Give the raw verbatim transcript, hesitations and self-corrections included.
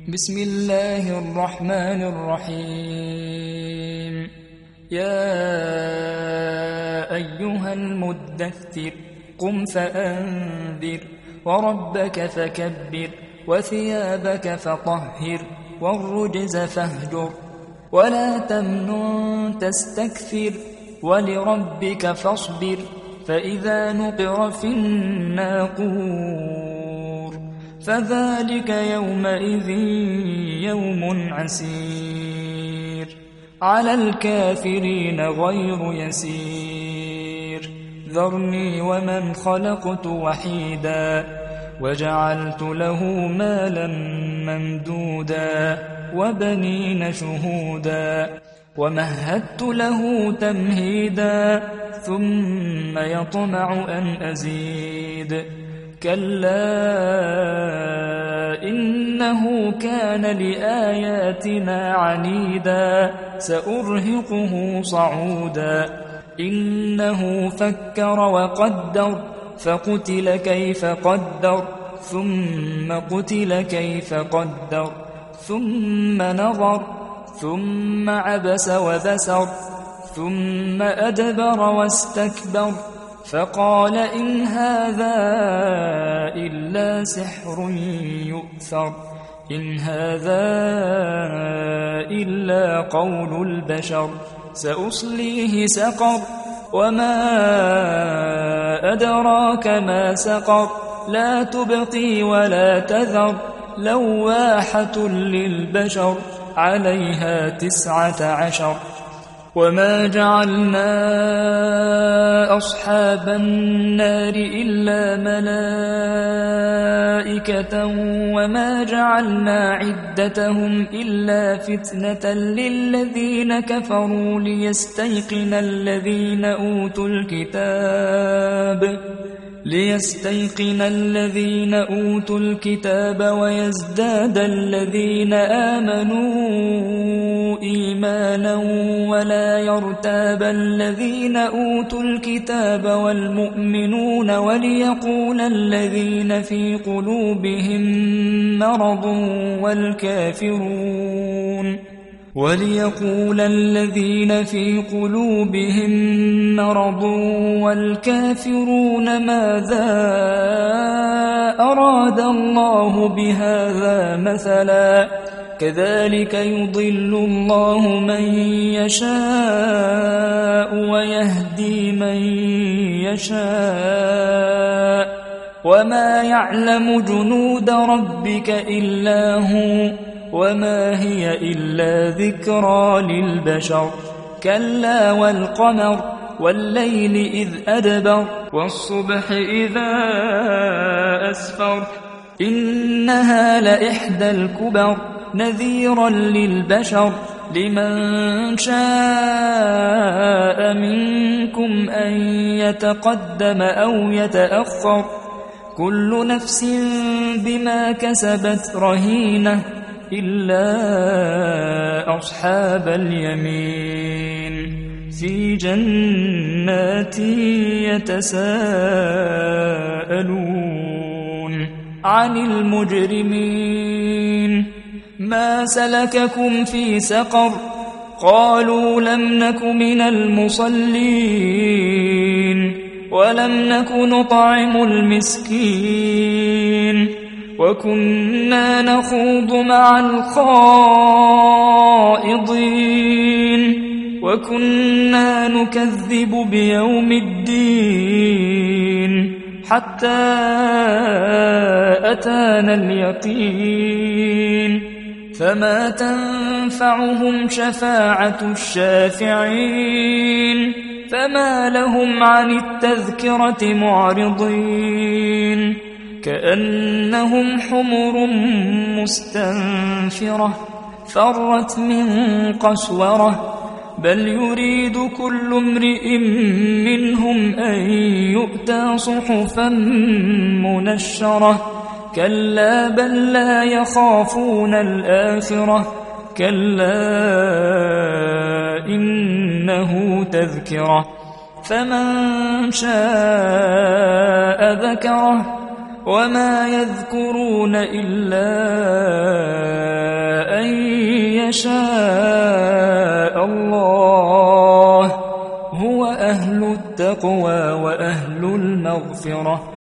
بسم الله الرحمن الرحيم. يا أيها المدثر قم فأنذر وربك فكبر وثيابك فطهر والرجز فاهجر ولا تمنن تستكثر ولربك فاصبر فإذا نقر في الناقور فذلك يومئذ يوم عسير على الكافرين غير يسير. ذرني ومن خلقت وحيدا وجعلت له مالا ممدودا وبنين شهودا ومهدت له تمهيدا ثم يطمع أن أزيد كلا إنه كان لآياتنا عنيدا سأرهقه صعودا إنه فكر وقدر فقتل كيف قدر ثم قتل كيف قدر ثم نظر ثم عبس وبسر ثم أدبر واستكبر فقال إن هذا إلا سحر يؤثر إن هذا إلا قول البشر سأصليه سقر وما أدراك ما سقر لا تبقي ولا تذر لواحة للبشر عليها تسعة عشر. وما جعلنا أصحاب النار إلا ملائكة وما جعلنا عدتهم إلا فتنة للذين كفروا ليستيقن الذين أوتوا الكتاب ليستيقن الذين أوتوا الكتاب ويزداد الذين آمنوا إيمانا ولا يرتاب الذين أوتوا الكتاب والمؤمنون وليقول الذين في قلوبهم مرض والكافرون وليقول الذين في قلوبهم مرض والكافرون ماذا أراد الله بهذا مثلا كذلك يضل الله من يشاء ويهدي من يشاء وما يعلم جنود ربك إلا هو وما هي إلا ذكرى للبشر. كلا والقمر والليل إذ أدبر والصبح إذا أسفر إنها لإحدى الكبر نذيرا للبشر لمن شاء منكم أن يتقدم أو يتأخر كل نفس بما كسبت رهينة إلا أصحاب اليمين في جنات يتساءلون عن المجرمين ما سلككم في سقر قالوا لم نك من المصلين ولم نك نطعم المسكين وكنا نخوض مع الخائضين وكنا نكذب بيوم الدين حتى أتانا اليقين فما تنفعهم شفاعة الشافعين فما لهم عن التذكرة معرضين كأنهم حمر مستنفرة فرت من قسورة بل يريد كل امرئ منهم أن يؤتى صحفا منشرة كلا بل لا يخافون الآخرة كلا إنه تذكرة فمن شاء ذكره وما يذكرون إلا يشاء الله هو أهل التقوى وأهل المغفرة